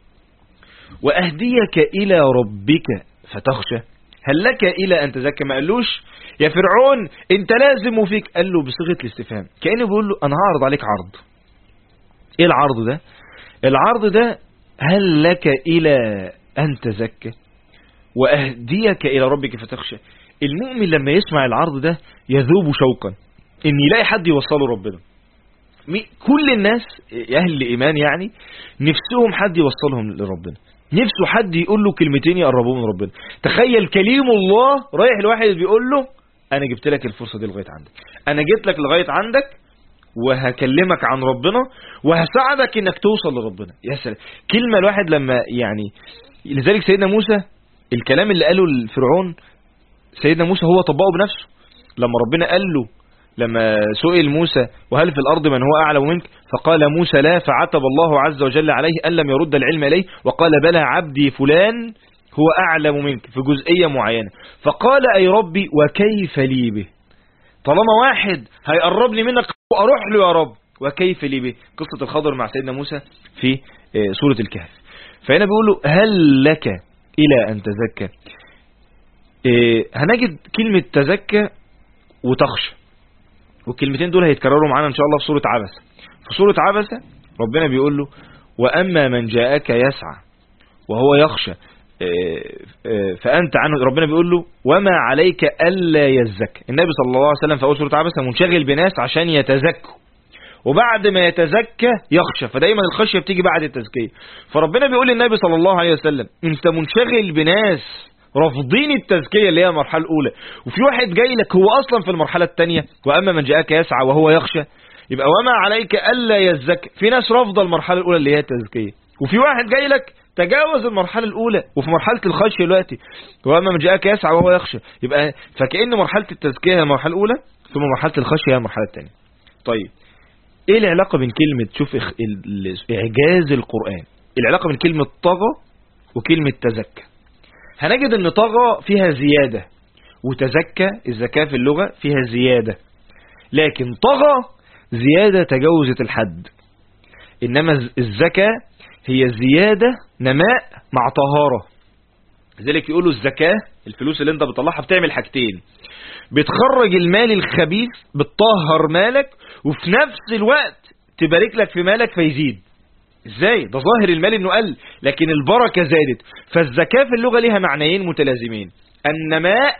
وأهديك إلى ربك فتخشى؟ هل لك إلى أن تزكى، ما قالوش يا فرعون انت لازم وفيك، قال له بصيغة الاستفهام، كأنه بيقول له أنا هعرض عليك عرض. إيه العرض ده؟ العرض ده هل لك إلى أن تزكى وأهديك إلى ربك فتخشى. المؤمن لما يسمع العرض ده يذوب شوقا إن يلاقي حد يوصله ربنا. كل الناس أهل الإيمان يعني نفسهم حد يوصلهم لربنا، نفسه حد يقول له كلمتين يقربوه من ربنا. تخيل كليم الله رايح لواحد بيقول له أنا جبت لك الفرصة دي لغاية عندك، أنا جيت لك لغاية عندك وهكلمك عن ربنا وهساعدك إنك توصل لربنا. يا سلام، كلمة الواحد لما يعني، لذلك سيدنا موسى الكلام اللي قاله لفرعون سيدنا موسى هو طبقه بنفسه. لما ربنا قال له، لما سئل موسى وهل في الأرض من هو أعلم منك، فقال موسى لا، فعتب الله عز وجل عليه أن لم يرد العلم إليه، وقال بلى عبدي فلان هو أعلم منك في جزئية معينة. فقال أي ربي وكيف لي به، طالما واحد هيقرب لي منك أروح له يا رب، وكيف لي به. قصة الخضر مع سيدنا موسى في سورة الكهف. فهنا بيقول له هل لك إلى أن تزكى. هنجد كلمة تزكى وتخشى، والكلمتين دول هيتكرروا معانا إن شاء الله في سورة عبسة. في سورة عبسة ربنا بيقول له وأما من جاءك يسعى وهو يخشى فأنت عنه. ربنا بيقول له وما عليك ألا يزكى. النبي صلى الله عليه وسلم في أول سورة عبسة منشغل بناس عشان يتزكوا، وبعد ما يتزكى يخشى، فدايما الخشية بتيجي بعد التزكية. فربنا بيقول للنبي صلى الله عليه وسلم انت منشغل بناس رافضين التزكية اللي هي المرحلة الأولى، وفي واحد جاي لك هو أصلا في المرحلة الثانية وأما من جاءك يسعى وهو يخشى، يبقى وما عليك ألا يزكى. في ناس رافضة المرحلة الأولى اللي هي التزكية، وفي واحد جاي لك تجاوز المرحلة الأولى وفي مرحلة الخشية دلوقتي وأما من جاءك يسعى وهو يخشى. يبقى فكأن مرحلة التزكية هي المرحلة الأولى، ثم مرحلة الخشية هي المرحلة الثانية. طيب ايه العلاقة بين كلمة، شوف اعجاز القرآن، العلاقة بين كلمة طغى وكلمة تزكى. هنجد ان طغى فيها زيادة، وتزكى الزكاة في اللغة فيها زيادة، لكن طغى زيادة تجاوزت الحد، انما الزكاة هي زيادة نماء مع طهارة. لذلك يقولوا الزكاة الفلوس اللي انت بتطلعها بتعمل حاجتين، بتخرج المال الخبيث، بتطهر مالك، وفي نفس الوقت تبارك لك في مالك فيزيد. ازاي؟ ده ظاهر المال انه قل لكن البركة زادت. فالزكاة في اللغة لها معنيين متلازمين، النماء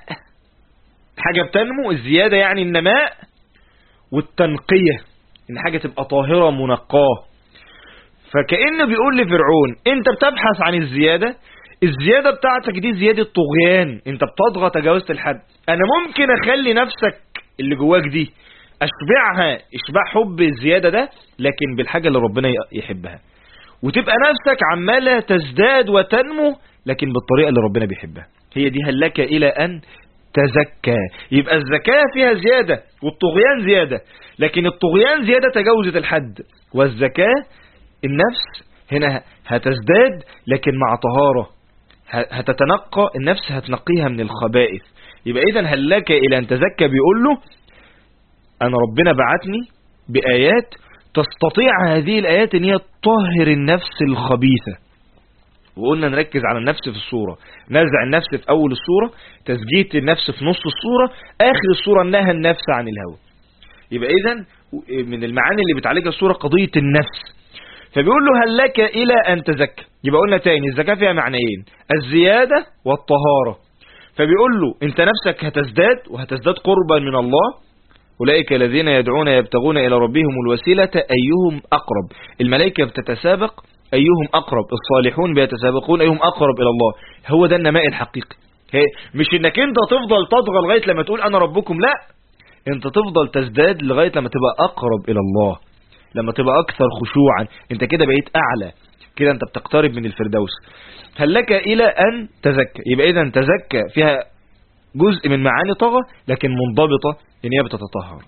حاجة بتنمو، الزيادة يعني النماء، والتنقية ان حاجة تبقى طاهرة منقاة. فكأنه بيقول لفرعون انت بتبحث عن الزيادة، الزيادة بتاعتك دي زيادة طغيان، انت بتضغى تجاوزت الحد. انا ممكن اخلي نفسك اللي جواك دي اشبعها اشباع حب الزيادة ده، لكن بالحاجة اللي ربنا يحبها، وتبقى نفسك عمالة تزداد وتنمو لكن بالطريقة اللي ربنا بيحبها. هي دي هل لك إلى أن تزكى. يبقى الزكاة فيها زيادة والطغيان زيادة، لكن الطغيان زيادة تجاوزت الحد، والزكاة النفس هنا هتزداد لكن مع طهارة، هتتنقى النفس، هتنقيها من الخبائث. يبقى إذن هل لك إلى أن تزكى بيقول له أنا ربنا بعتني بآيات تستطيع هذه الآيات أن هي تطهر النفس الخبيثة. وقلنا نركز على النفس في الصورة، نزع النفس في أول الصورة، تزكية النفس في نص الصورة، آخر الصورة نهى النفس عن الهوى. يبقى إذن من المعاني اللي بتعالجها الصورة قضية النفس. فبيقول له هل لك إلى أن تزكى. يبقى قلنا تاني الزكاة فيها معنيين، الزيادة والطهارة. فبيقول له انت نفسك هتزداد، وهتزداد قربا من الله، أولئك الذين يدعون يبتغون إلى ربهم الوسيلة أيهم أقرب. الملائكة بتتسابق أيهم أقرب، الصالحون بيتسابقون أيهم أقرب إلى الله. هو ده النماء الحقيقي، مش انك انت تفضل تطغى لغاية لما تقول أنا ربكم، لا، انت تفضل تزداد لغاية لما تبقى أقرب إلى الله، لما تبقى أكثر خشوعا، انت كده بقيت أعلى، كده انت بتقترب من الفردوس. هل لك إلى أن تزكى. يبقى إذا تزكى فيها جزء من معاني طغى لكن منضبطة ان هي بتتطهر.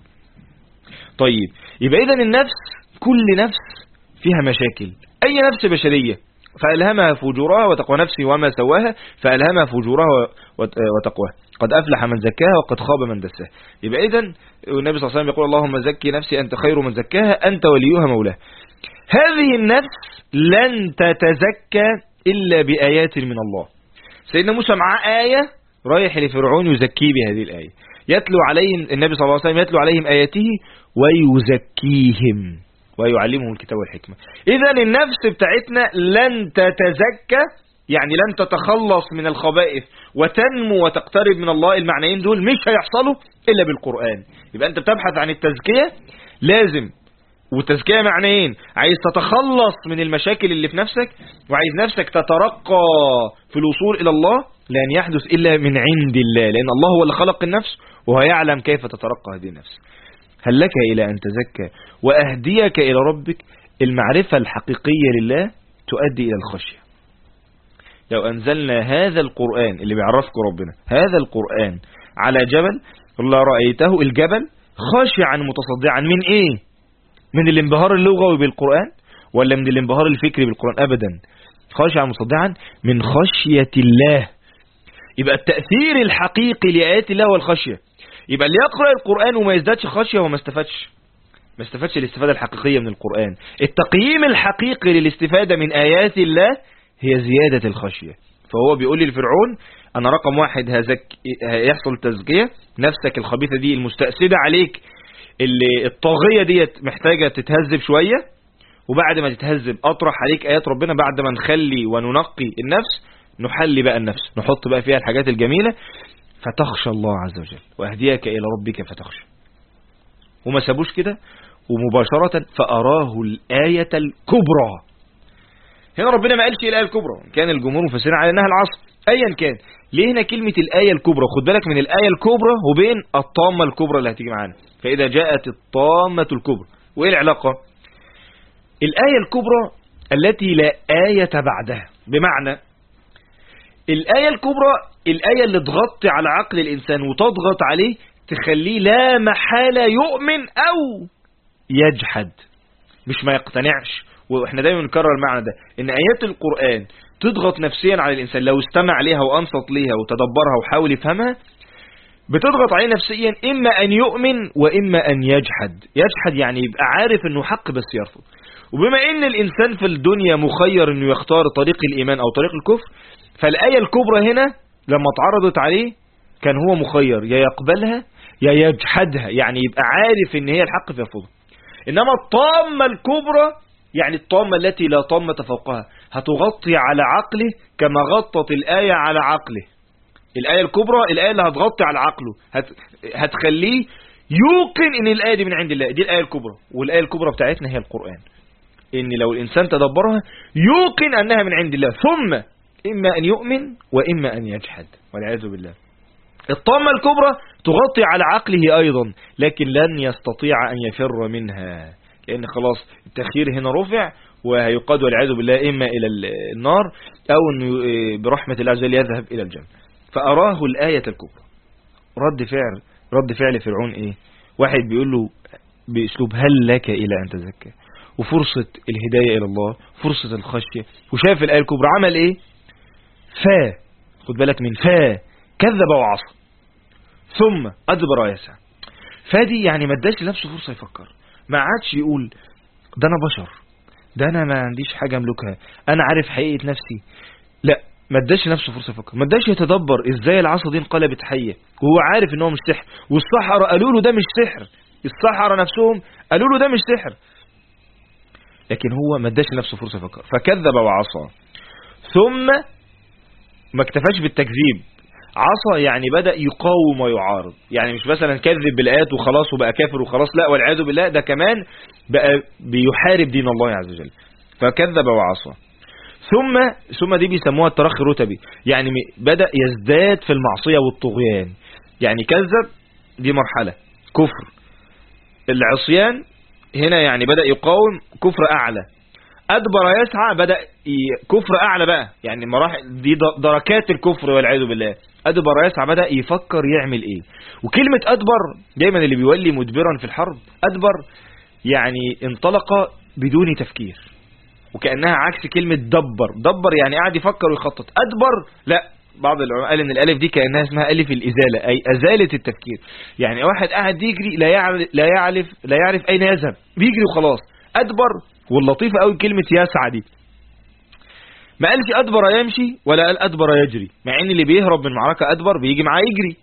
طيب يبقى إذن النفس كل نفس فيها مشاكل، أي نفس بشرية، فألهمها فجورها وتقوى، نفسي وما سواها فألهمها فجورها وتقواها، قد أفلح من زكاها وقد خاب من دساها. يبقى إذن النبي صلى الله عليه وسلم يقول اللهم زكي نفسي أنت خير من زكاها أنت وليها مولاها. هذه النفس لن تتزكى إلا بآيات من الله. سيدنا موسى معاه آية رايح لفرعون يزكيه بهذه الآية، يتلو عليهم النبي صلى الله عليه وسلم يتلو عليهم آياته ويزكيهم ويعلمهم الكتاب والحكمة. إذن النفس بتاعتنا لن تتزكى، يعني لن تتخلص من الخبائث وتنمو وتقترب من الله. المعنيين دول مش هيحصلوا إلا بالقرآن. يبقى أنت بتبحث عن التزكية لازم، والتزكية معنيين، عايز تتخلص من المشاكل اللي في نفسك، وعايز نفسك تترقى في الوصول إلى الله، لن يحدث إلا من عند الله، لأن الله هو اللي خلق النفس وهو يعلم كيف تترقى هذه النفس. هل لك إلى أن تزكى وأهديك إلى ربك. المعرفة الحقيقية لله تؤدي إلى الخشية. لو أنزلنا هذا القرآن اللي بيعرفكم ربنا، هذا القرآن على جبل لرأيته الجبل خاشعا متصدعا من إيه؟ من الانبهار اللغوي بالقرآن ولا من الانبهار الفكري بالقرآن؟ أبدا، خاشعا متصدعا من خشية الله. يبقى التأثير الحقيقي لآيات الله هو الخشية. يبقى اللي يقرأ القرآن وما يزدادش خشية هو ما استفادش الاستفادة الحقيقية من القرآن. التقييم الحقيقي للاستفادة من آيات الله هي زيادة الخشية. فهو بيقول لي لفرعون أنا رقم 1 هيحصل تزكية نفسك الخبيثة دي المستأسدة عليك، اللي الطاغية دي محتاجة تتهذب شوية، وبعد ما تتهذب أطرح عليك آيات ربنا، بعد ما نخلي وننقي النفس نحلي بقى النفس، نحط بقى فيها الحاجات الجميلة، فتخشى الله عز وجل وأهديك إلى ربك فتخشى. وما سابوش كده، ومباشرة فأراه الآية الكبرى. هنا ربنا ما قالش الآية الكبرى، كان الجمهور مفسرين على أنها العصر أيا كان. ليه هنا كلمة الآية الكبرى؟ خد بالك من الآية الكبرى وبين الطامة الكبرى اللي هتيجي معانا. فإذا جاءت الطامة الكبرى، وإيه العلاقة؟ الآية الكبرى التي لا آية بعدها، بمعنى الآية الكبرى الآية اللي تغطي على عقل الإنسان وتضغط عليه تخليه لا محالة يؤمن أو يجحد، مش ما يقتنعش. واحنا دايما نكرر المعنى ده، ان آيات القرآن تضغط نفسيا على الإنسان لو استمع ليها وأنصت ليها وتدبرها وحاول يفهمها، بتضغط عليه نفسيا إما أن يؤمن وإما أن يجحد. يجحد يعني يبقى عارف أنه حق بس يرفض. وبما أن الإنسان في الدنيا مخير أنه يختار طريق الإيمان أو طريق الكفر، فالآية الكبرى هنا لما اتعرضت عليه كان هو مخير، يا يقبلها يا يجحدها، يعني يبقى عارف أن هي الحق فيرفضها. إنما الطامة الكبرى يعني الطامة التي لا طامة فوقها، هتغطي على عقله كما غطت الآية على عقله. الآية الكبرى الآية اللي هتغطي على عقله، هتخليه يوقن ان الآية دي من عند الله، دي الآية الكبرى. والآية الكبرى بتاعتنا هي القرآن، ان لو الإنسان تدبرها يوقن أنها من عند الله، ثم إما أن يؤمن وإما أن يجحد والعياذ بالله. الطامة الكبرى تغطي على عقله أيضا، لكن لن يستطيع أن يفر منها، لأن خلاص التخيير هنا رفع وهيقاد والعياذ بالله إما إلى النار أو أنه برحمة الله عز وجل يذهب إلى الجنة. فأراه الآية الكبرى. رد فعل فرعون إيه؟ واحد بيقول له بأسلوب هل لك إلى أن تزكى، وفرصة الهداية إلى الله، فرصة الخشية، وشاف الآية الكبرى عمل إيه؟ خد بالك من كذب وعصى ثم أدبر يسعى. فدي يعني ما اداش لنفسه فرصة يفكر، ما عادش يقول ده أنا بشر، ده أنا ما عنديش حاجة أملكها، أنا عارف حقيقة نفسي. لا، ما اداش نفسه فرصة يفكر، ما اداش يتدبر ازاي العصا دي انقلبت حية وهو عارف ان هو مش سحر، والسحرة قالوا له ده مش سحر، السحرة نفسهم قالوا له ده مش سحر، لكن هو ما اداش نفسه فرصة يفكر فكذب وعصى. ثم ما اكتفاش بالتكذيب، عصى يعني بدأ يقاوم ويعارض، يعني مش مثلا كذب بالآيات وخلاص وبقى كافر وخلاص، لا والعياذ بالله، ده كمان بقى بيحارب دين الله عز وجل. فكذب وعصى. ثم دي بيسموها الترخي رتبي، يعني بدأ يزداد في المعصية والطغيان. يعني كذب دي مرحلة كفر، العصيان هنا يعني بدأ يقاوم كفر أعلى. أدبر يسعى بدأ كفر أعلى بقى، يعني مراحل دي دركات الكفر والعياذ بالله. أدبر يسعى بدأ يفكر يعمل إيه. وكلمة أدبر دايما اللي بيولي مدبرا في الحرب، أدبر يعني انطلق بدون تفكير، وكأنها عكس كلمة دبر يعني قاعد يفكر ويخطط. أدبر لا، بعض العلماء قال ان الالف دي كأنها اسمها الف الازالة، اي ازالة التفكير. يعني واحد قاعد يجري لا يعرف اين يذهب، بيجري وخلاص. أدبر. واللطيفة قوي كلمة يسعى دي، ما قالش أدبر يمشي ولا قال أدبر يجري، مع ان اللي بيهرب من معركة أدبر بيجي معاه يجري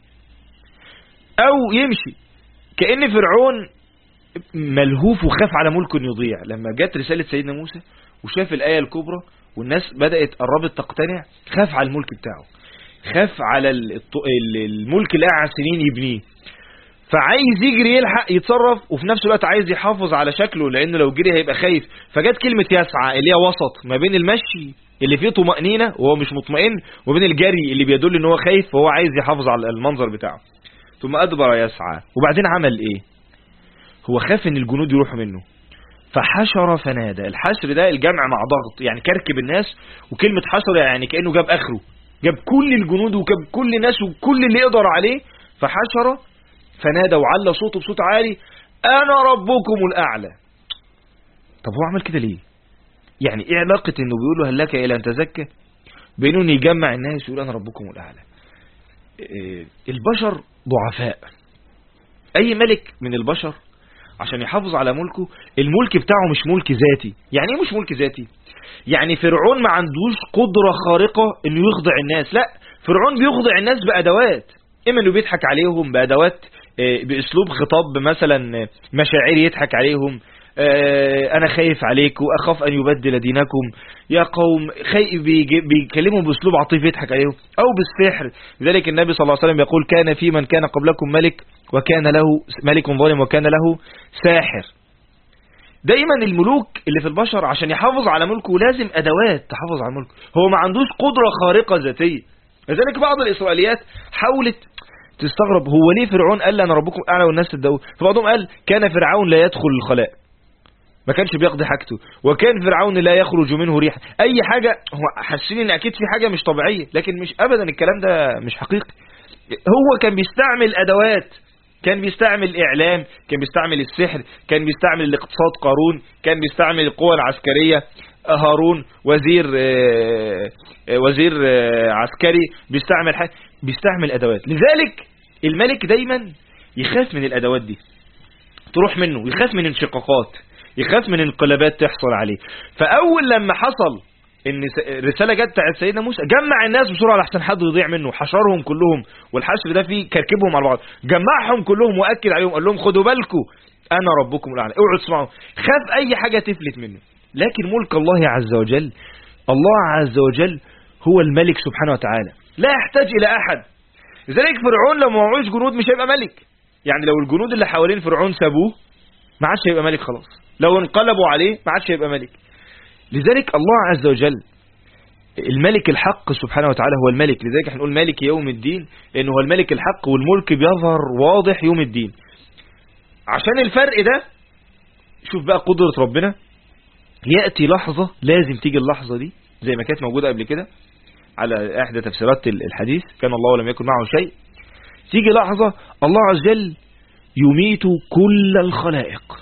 او يمشي. كأن فرعون ملهوف وخاف على ملك يضيع. لما جت رسالة سيدنا موسى وشاف الآية الكبرى والناس بدأت قربت تقتنع، خاف على الملك بتاعه، خاف على الملك اللي قاعد سنين يبنيه، فعايز يجري يلحق يتصرف، وفي نفس الوقت عايز يحافظ على شكله لأنه لو جري هيبقى خايف. فجت كلمة يسعى اللي هي وسط ما بين المشي اللي فيه طمأنينة وهو مش مطمئن، وبين الجري اللي بيدل ان هو خايف وهو عايز يحافظ على المنظر بتاعه. ثم أدبر يسعى. وبعدين عمل ايه؟ هو خاف ان الجنود يروحوا منه، فحشر فنادى. الحشر ده الجمع مع ضغط، يعني كركب الناس، وكلمة حشر يعني كأنه جاب آخره، جاب كل الجنود وجاب كل الناس وكل اللي يقدر عليه. فحشر فنادى وعلى صوته بصوت عالي أنا ربكم الأعلى. طب هو عمل كده ليه؟ يعني ايه علاقة انه بيقول له هل لك الى ان تزكى بينه انه يجمع الناس ويقول انا ربكم الاعلى؟ البشر ضعفاء. اي ملك من البشر عشان يحافظ على ملكه، الملك بتاعه مش ملك ذاتي. يعني ايه مش ملك ذاتي؟ يعني فرعون ما عندوش قدرة خارقة انه يخضع الناس، لا، فرعون بيخضع الناس بادوات، اما انه بيضحك عليهم بادوات باسلوب خطاب مثلا مشاعري يضحك عليهم، انا خايف عليكم، اخاف ان يبدل دينكم يا قوم، بيكلمهم باسلوب عاطفي يضحك عليهم، او بالسحر. لذلك النبي صلى الله عليه وسلم يقول كان في من كان قبلكم ملك وكان له ملك ظالم وكان له ساحر. دايما الملوك اللي في البشر عشان يحافظ على ملكه لازم ادوات تحافظ على ملكه، هو ما عندوش قدرة خارقة ذاتية. لذلك بعض الاسرائيليات حاولت تستغرب هو ليه فرعون قال انا ربكم اعلى والناس تدعوه، فبعضهم قال كان فرعون لا يدخل الخلاء، ما كانش بيقضي حاجته، وكان فرعون لا يخرج منه ريح. اي حاجة هو حاسين ان اكيد في حاجة مش طبيعية، لكن مش ابدا، الكلام ده مش حقيقي. هو كان بيستعمل ادوات، كان بيستعمل اعلام، كان بيستعمل السحر، كان بيستعمل الاقتصاد قارون، كان بيستعمل القوى العسكرية هارون وزير عسكري، بيستعمل ادوات. لذلك الملك دايما يخاف من الادوات دي تروح منه، يخاف من انشقاقات، يخاف من انقلابات تحصل عليه. فاول لما حصل ان رساله جت بتاعت سيدنا موسى، جمع الناس بسرعه لحسن حد يضيع منه، حشرهم كلهم، والحشر ده فيه كركبهم على بعض، جمعهم كلهم واكد عليهم، قال لهم خدوا بالكم انا ربكم الاعلى، اوعوا تسمعوا، خاف اي حاجه تفلت منه. لكن ملك الله عز وجل، الله عز وجل هو الملك سبحانه وتعالى، لا يحتاج الى احد. لذلك فرعون لو ما معهوش جنود مش هيبقى ملك، يعني لو الجنود اللي حوالين فرعون سابوه ما عادش هيبقى ملك خلاص، لو انقلبوا عليه ما عادش هيبقى ملك. لذلك الله عز وجل الملك الحق سبحانه وتعالى هو الملك. لذلك احنا نقول مالك يوم الدين، لانه هو الملك الحق، والملك بيظهر واضح يوم الدين. عشان الفرق ده شوف بقى قدرة ربنا، يأتي لحظة، لازم تيجي اللحظة دي زي ما كانت موجودة قبل كده على احدى تفسيرات الحديث، كان الله ولم يكن معه شيء. تيجي لحظة الله عز وجل يميت كل الخلائق،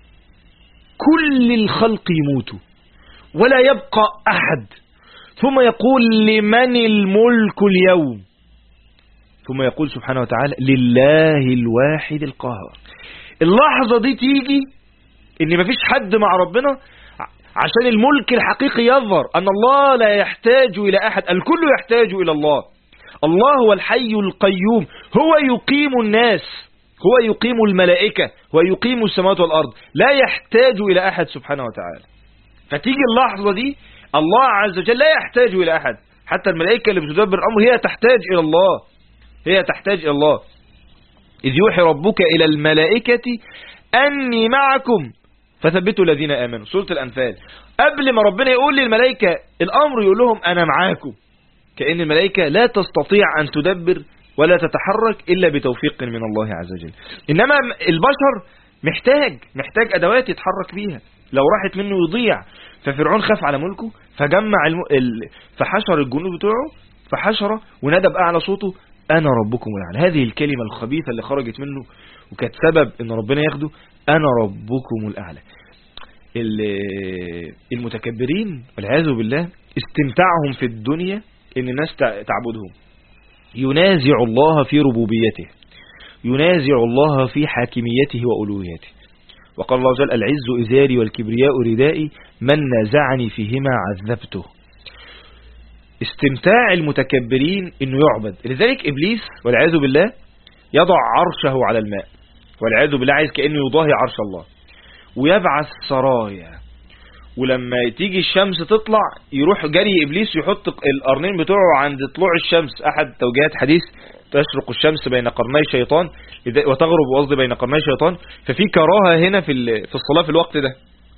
كل الخلق يموتوا ولا يبقى أحد، ثم يقول لمن الملك اليوم، ثم يقول سبحانه وتعالى لله الواحد القهار. اللحظة دي تيجي ان مفيش حد مع ربنا، عشان الملك الحقيقي يظهر ان الله لا يحتاج الى احد، الكل يحتاج الى الله. الله هو الحي القيوم، هو يقيم الناس، هو يقيم الملائكة، هو يقيم السماوات والارض، لا يحتاج الى احد سبحانه وتعالى. فتيجي اللحظة دي الله عز وجل لا يحتاج الى احد، حتى الملائكة اللي بتدبر الامر هي تحتاج الى الله، هي تحتاج الى الله. إذ يوحي ربك إلى الملائكة أني معكم فثبتوا الذين آمنوا، سورة الأنفال. قبل ما ربنا يقول للملائكة الأمر يقول لهم أنا معاكم، كأن الملائكة لا تستطيع أن تدبر ولا تتحرك إلا بتوفيق من الله عز وجل. إنما البشر محتاج أدوات يتحرك بيها، لو راحت منه يضيع. ففرعون خاف على ملكه فجمع فحشر الجنود بتوعه، فحشر ونادى بأعلى صوته أنا ربكم الأعلى. هذه الكلمة الخبيثة اللي خرجت منه وكانت سبب إن ربنا ياخده، أنا ربكم الأعلى. المتكبرين والعياذ بالله استمتاعهم في الدنيا إن الناس تعبدهم، ينازع الله في ربوبيته، ينازع الله في حاكميته وألوهيته. وقال الله جل العز إزاري والكبرياء ردائي من نازعني فيهما عذبته. استمتاع المتكبرين انه يعبد. لذلك ابليس والعياذ بالله يضع عرشه على الماء، والعياذ بالله عايز كأنه يضاهي عرش الله، ويبعث سرايا، ولما تيجي الشمس تطلع يروح جري ابليس يحط القرنين بتوعه عند طلوع الشمس. احد توجيهات حديث تشرق الشمس بين قرني شيطان وتغرب قصدي بين قرني شيطان، ففي كراهه هنا في الصلاه في الوقت ده.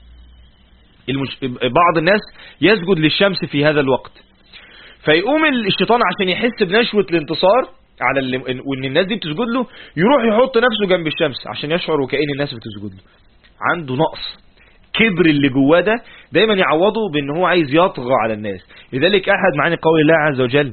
بعض الناس يسجد للشمس في هذا الوقت، فيقوم الشيطان عشان يحس بنشوة الانتصار على وان الناس دي بتسجد له، يروح يحط نفسه جنب الشمس عشان يشعر وكأن الناس بتسجد له. عنده نقص، الكبر اللي جواه ده دايما يعوضه بان هو عايز يطغى على الناس. لذلك احد معاني قول الله عز وجل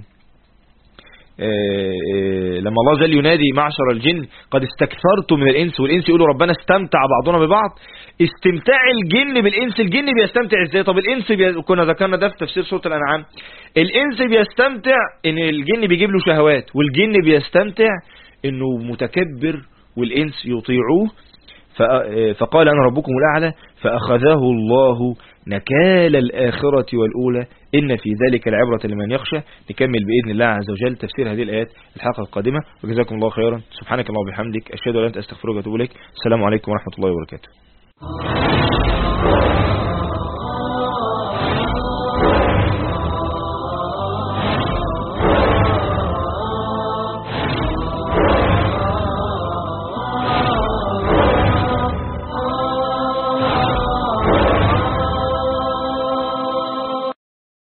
لما الله جل ينادي معشر الجن قد استكثرتم من الانس، والانس يقولوا ربنا استمتع بعضنا ببعض. استمتاع الجن بالانس، الجن بيستمتع ازاي؟ طب الانس كنا ذكرنا ده في تفسير سورة الانعام. الانس بيستمتع ان الجن بيجيب له شهوات، والجن بيستمتع انه متكبر والانس يطيعوه. فقال انا ربكم الاعلى فاخذه الله نكال الآخرة والأولى إن في ذلك العبرة لمن يخشى. نكمل بإذن الله عز وجل تفسير هذه الآيات الحلقة القادمة، وجزاكم الله خيرا. سبحانك اللهم وبحمدك أشهد أن لا إله إلا أنت أستغفرك وأتوب إليك. السلام عليكم ورحمة الله وبركاته.